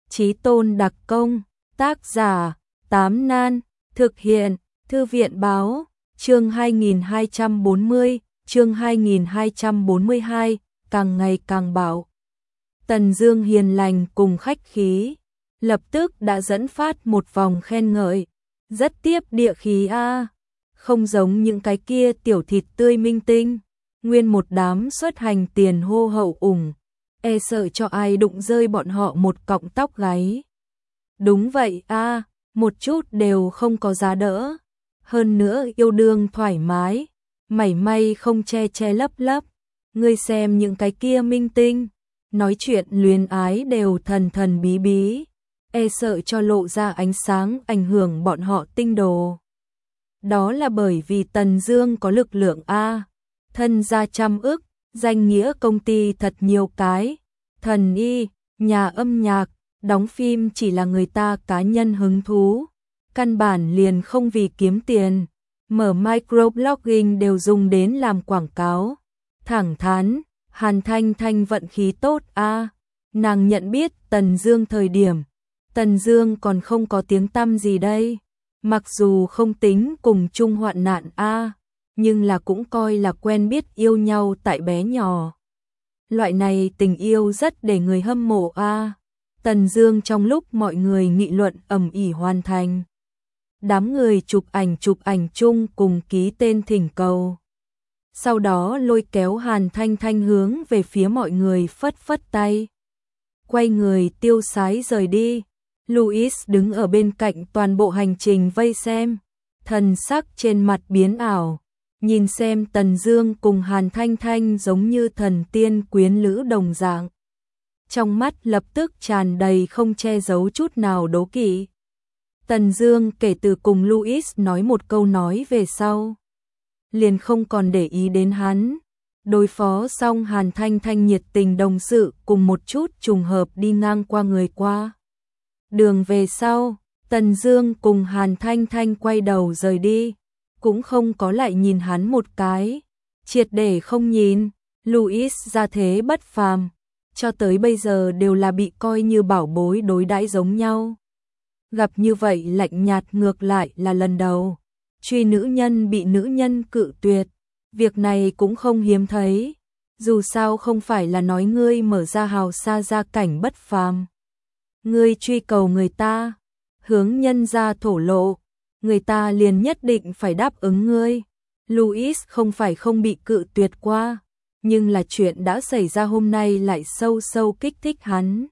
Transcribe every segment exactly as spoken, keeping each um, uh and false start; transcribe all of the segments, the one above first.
Chí tôn đặc công, tác giả, Tám Nan, thực hiện, Thư viện báo, chương hai nghìn hai trăm bốn mươi, chương hai nghìn hai trăm bốn mươi hai, càng ngày càng bạo. Tần Dương hiền lành cùng khách khí, lập tức đã dẫn phát một vòng khen ngợi, rất tiếp địa khí a, không giống những cái kia tiểu thịt tươi minh tinh, nguyên một đám xuất hành tiền hô hậu ủng, e sợ cho ai đụng rơi bọn họ một cọng tóc gáy. Đúng vậy a, một chút đều không có giá đỡ, hơn nữa yêu đương thoải mái, mảy may không che che lấp lấp. Ngươi xem những cái kia minh tinh, nói chuyện luyến ái đều thần thần bí bí, e sợ cho lộ ra ánh sáng ảnh hưởng bọn họ tinh đồ. Đó là bởi vì Tần Dương có lực lượng a, thân gia trăm ức, danh nghĩa công ty thật nhiều cái, thần y, nhà âm nhạc, đóng phim chỉ là người ta cá nhân hứng thú, căn bản liền không vì kiếm tiền, mở microblogging đều dùng đến làm quảng cáo. Thẳng thắn, Hàn Thanh Thanh vận khí tốt a, nàng nhận biết Tần Dương thời điểm, Tần Dương còn không có tiếng tăm gì đây, mặc dù không tính cùng chung hoạn nạn a, nhưng là cũng coi là quen biết yêu nhau tại bé nhỏ. Loại này tình yêu rất để người hâm mộ a. Tần Dương trong lúc mọi người nghị luận ầm ĩ hoàn thành, đám người chụp ảnh chụp ảnh chung cùng ký tên thỉnh cầu. Sau đó lôi kéo Hàn Thanh Thanh hướng về phía mọi người phất phất tay, quay người tiêu sái rời đi. Louis đứng ở bên cạnh toàn bộ hành trình vây xem, thần sắc trên mặt biến ảo, nhìn xem Tần Dương cùng Hàn Thanh Thanh giống như thần tiên quyến lữ đồng dạng. Trong mắt lập tức tràn đầy không che giấu chút nào đố kỵ. Tần Dương kể từ cùng Louis nói một câu nói về sau, liền không còn để ý đến hắn. Đối phó xong Hàn Thanh Thanh nhiệt tình đồng sự cùng một chút trùng hợp đi ngang qua người qua đường về sau, Tần Dương cùng Hàn Thanh Thanh quay đầu rời đi, cũng không có lại nhìn hắn một cái, triệt để không nhìn. Louis ra thế bất phàm, cho tới bây giờ đều là bị coi như bảo bối đối đãi giống nhau. Gặp như vậy lạnh nhạt ngược lại là lần đầu. Truy nữ nhân bị nữ nhân cự tuyệt, việc này cũng không hiếm thấy, dù sao không phải là nói ngươi mở ra hào xa gia cảnh bất phàm. Ngươi truy cầu người ta, hướng nhân gia thổ lộ, người ta liền nhất định phải đáp ứng ngươi. Louis không phải không bị cự tuyệt qua, nhưng là chuyện đã xảy ra hôm nay lại sâu sâu kích thích hắn.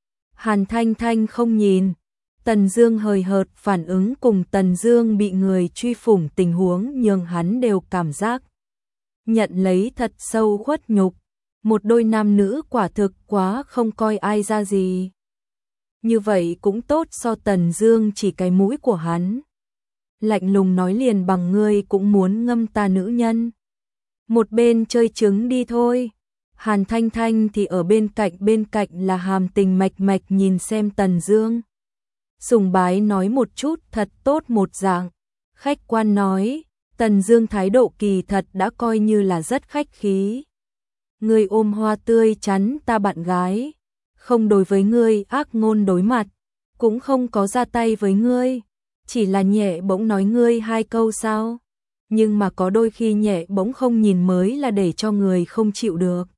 Hàn Thanh Thanh không nhìn, Tần Dương hời hợt phản ứng cùng Tần Dương bị người truy phủng tình huống nhường hắn đều cảm giác nhận lấy thật sâu khuất nhục. Một đôi nam nữ quả thực quá không coi ai ra gì. Như vậy cũng tốt so Tần Dương chỉ cái mũi của hắn. Lạnh lùng nói liền bằng ngươi cũng muốn ngâm ta nữ nhân. Một bên chơi trứng đi thôi. Hàn Thanh Thanh thì ở bên cạnh bên cạnh là hàm tình mạch mạch nhìn xem Tần Dương. Sùng bái nói một chút thật tốt một dạng. Khách quan nói, Tần Dương thái độ kỳ thật đã coi như là rất khách khí. Ngươi ôm hoa tươi chắn ta bạn gái, không đối với ngươi ác ngôn đối mặt, cũng không có ra tay với ngươi, chỉ là nhẹ bỗng nói ngươi hai câu sao? Nhưng mà có đôi khi nhẹ bỗng không nhìn mới là để cho người không chịu được.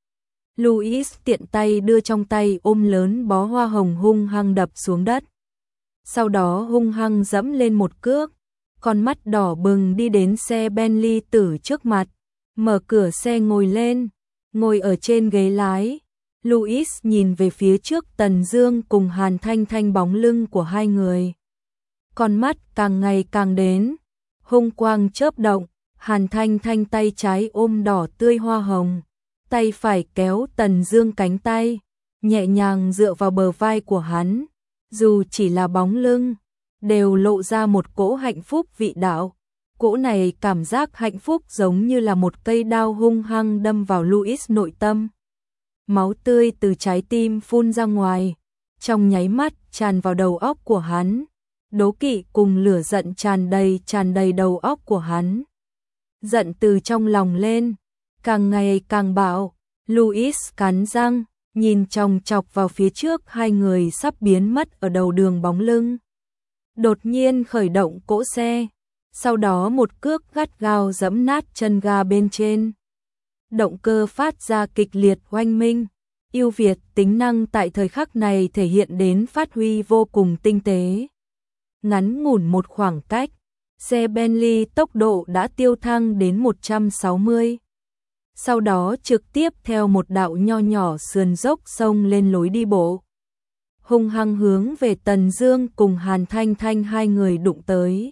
Louis tiện tay đưa trong tay ôm lớn bó hoa hồng hung hăng đập xuống đất. Sau đó hung hăng dẫm lên một cước, con mắt đỏ bừng đi đến xe Bentley tử trước mặt, mở cửa xe ngồi lên, ngồi ở trên ghế lái. Louis nhìn về phía trước Tần Dương cùng Hàn Thanh Thanh bóng lưng của hai người. Con mắt càng ngày càng đến, hung quang chớp động, Hàn Thanh Thanh tay trái ôm đỏ tươi hoa hồng, tay phải kéo Tần Dương cánh tay, nhẹ nhàng dựa vào bờ vai của hắn, dù chỉ là bóng lưng, đều lộ ra một cỗ hạnh phúc vị đạo. Cỗ này cảm giác hạnh phúc giống như là một cây đao hung hăng đâm vào Louis nội tâm. Máu tươi từ trái tim phun ra ngoài, trong nháy mắt tràn vào đầu óc của hắn. Đố kỵ cùng lửa giận tràn đầy tràn đầy đầu óc của hắn. Giận từ trong lòng lên, càng ngày càng bạo. Louis cắn răng, nhìn chòng chọc vào phía trước, hai người sắp biến mất ở đầu đường bóng lưng. Đột nhiên khởi động cỗ xe, sau đó một cước gắt gao giẫm nát chân ga bên trên. Động cơ phát ra kịch liệt oanh minh, ưu việt tính năng tại thời khắc này thể hiện đến phát huy vô cùng tinh tế. Ngắn ngủn một khoảng cách, xe Bentley tốc độ đã tiêu thăng đến một trăm sáu mươi. Sau đó trực tiếp theo một đạo nho nhỏ sườn dốc xông lên lối đi bộ, hung hăng hướng về Tần Dương cùng Hàn Thanh Thanh hai người đụng tới.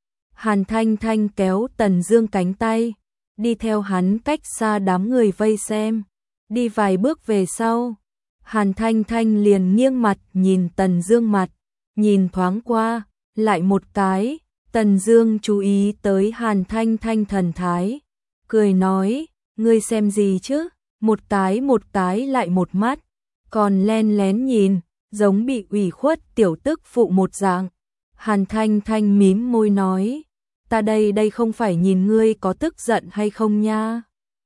Hàn Thanh Thanh kéo Tần Dương cánh tay, đi theo hắn cách xa đám người vây xem. Đi vài bước về sau, Hàn Thanh Thanh liền nghiêng mặt nhìn Tần Dương mặt, nhìn thoáng qua, lại một cái. Tần Dương chú ý tới Hàn Thanh Thanh thần thái, cười nói, ngươi xem gì chứ? Một cái một cái lại một mắt, còn len lén nhìn, giống bị ủy khuất tiểu tức phụ một dạng. Hàn Thanh Thanh mím môi nói, ta đây đây không phải nhìn ngươi có tức giận hay không nha.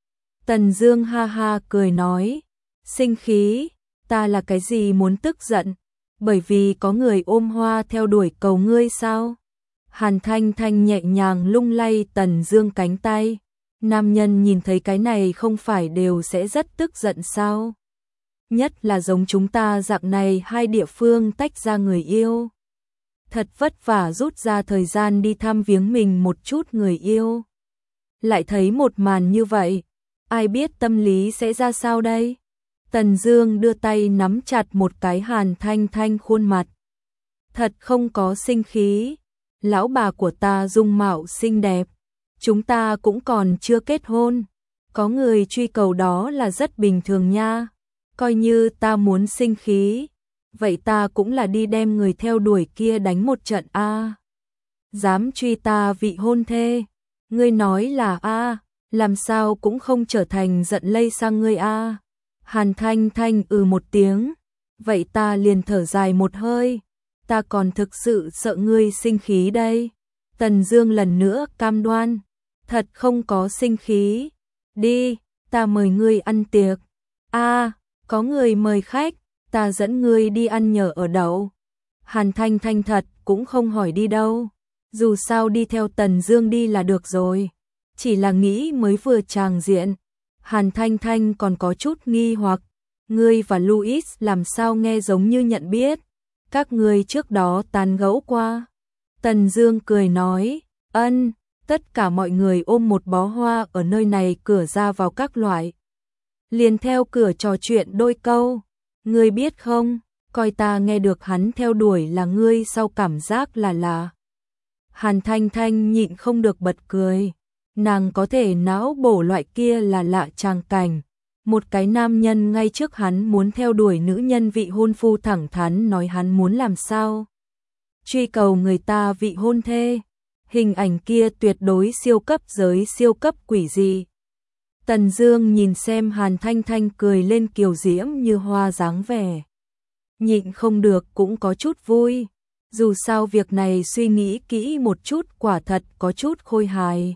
Tần Dương ha ha cười nói, sinh khí, ta là cái gì muốn tức giận, bởi vì có người ôm hoa theo đuổi cầu ngươi sao? Hàn Thanh Thanh nhẹ nhàng lung lay Tần Dương cánh tay, nam nhân nhìn thấy cái này không phải đều sẽ rất tức giận sao? Nhất là giống chúng ta dạng này hai địa phương tách ra người yêu. Thật vất vả rút ra thời gian đi thăm viếng mình một chút người yêu. Lại thấy một màn như vậy, ai biết tâm lý sẽ ra sao đây? Tần Dương đưa tay nắm chặt một cái Hàn Thanh Thanh khuôn mặt. Thật không có sinh khí, lão bà của ta dung mạo xinh đẹp, chúng ta cũng còn chưa kết hôn, có người truy cầu đó là rất bình thường nha. Coi như ta muốn sinh khí, vậy ta cũng là đi đem người theo đuổi kia đánh một trận a. À. Dám truy ta vị hôn thê, ngươi nói là a, à, làm sao cũng không trở thành giận lây sang ngươi a. À. Hàn Thanh Thanh ừ một tiếng, vậy ta liền thở dài một hơi, ta còn thực sự sợ ngươi sinh khí đây. Tần Dương lần nữa cam đoan, thật không có sinh khí, đi, ta mời ngươi ăn tiệc. A, à, có người mời khách, ta dẫn ngươi đi ăn nhờ ở đậu. Hàn Thanh Thanh thật cũng không hỏi đi đâu, dù sao đi theo Tần Dương đi là được rồi, chỉ là nghĩ mới vừa tràng diện. Hàn Thanh Thanh còn có chút nghi hoặc, ngươi và Louis làm sao nghe giống như nhận biết, các ngươi trước đó tán gẫu qua. Tần Dương cười nói, ân, tất cả mọi người ôm một bó hoa ở nơi này cửa ra vào các loại. Liền theo cửa trò chuyện đôi câu, ngươi biết không, coi ta nghe được hắn theo đuổi là ngươi sau cảm giác là là. Hàn Thanh Thanh nhịn không được bật cười, nàng có thể não bổ loại kia là lạ tràng cảnh. Một cái nam nhân ngay trước hắn muốn theo đuổi nữ nhân vị hôn phu thẳng thắn nói hắn muốn làm sao. Truy cầu người ta vị hôn thê, hình ảnh kia tuyệt đối siêu cấp giới siêu cấp quỷ dị. Tần Dương nhìn xem Hàn Thanh Thanh cười lên kiều diễm như hoa dáng vẻ, nhịn không được cũng có chút vui, dù sao việc này suy nghĩ kỹ một chút quả thật có chút khôi hài.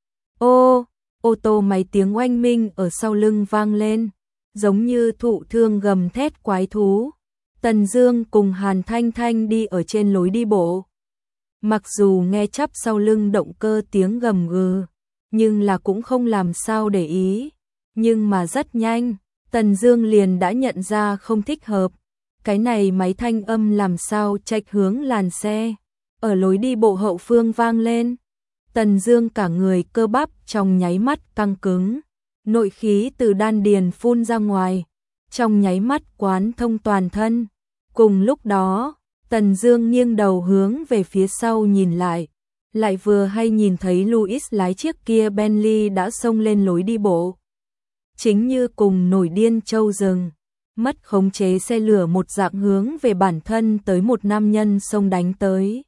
Ô, ô tô máy tiếng oanh minh ở sau lưng vang lên, giống như thụ thương gầm thét quái thú. Tần Dương cùng Hàn Thanh Thanh đi ở trên lối đi bộ. Mặc dù nghe chắp sau lưng động cơ tiếng gầm gừ, nhưng là cũng không làm sao để ý. Nhưng mà rất nhanh, Tần Dương liền đã nhận ra không thích hợp. Cái này máy thanh âm làm sao chệch hướng làn xe, ở lối đi bộ hậu phương vang lên. Tần Dương cả người cơ bắp trong nháy mắt căng cứng, nội khí từ đan điền phun ra ngoài, trong nháy mắt quán thông toàn thân. Cùng lúc đó, Tần Dương nghiêng đầu hướng về phía sau nhìn lại, lại vừa hay nhìn thấy Louis lái chiếc kia Bentley đã xông lên lối đi bộ. Chính như cùng nổi điên trâu rừng, mất khống chế xe lửa một dạng hướng về bản thân tới một nam nhân xông đánh tới.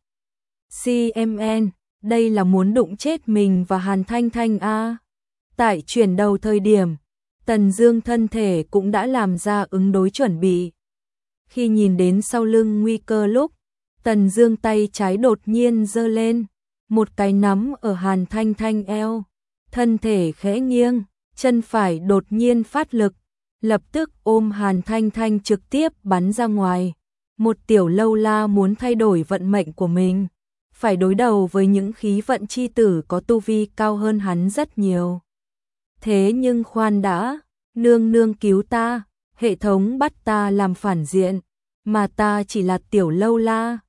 xê em en, đây là muốn đụng chết mình và Hàn Thanh Thanh a. Tại chuyển đầu thời điểm, Tần Dương thân thể cũng đã làm ra ứng đối chuẩn bị. Khi nhìn đến sau lưng nguy cơ lúc, Tần Dương tay trái đột nhiên giơ lên, một cái nắm ở Hàn Thanh Thanh eo, thân thể khẽ nghiêng, chân phải đột nhiên phát lực, lập tức ôm Hàn Thanh Thanh trực tiếp bắn ra ngoài. Một tiểu lâu la muốn thay đổi vận mệnh của mình, phải đối đầu với những khí vận chi tử có tu vi cao hơn hắn rất nhiều. Thế nhưng khoan đã, nương nương cứu ta, hệ thống bắt ta làm phản diện, mà ta chỉ là tiểu lâu la.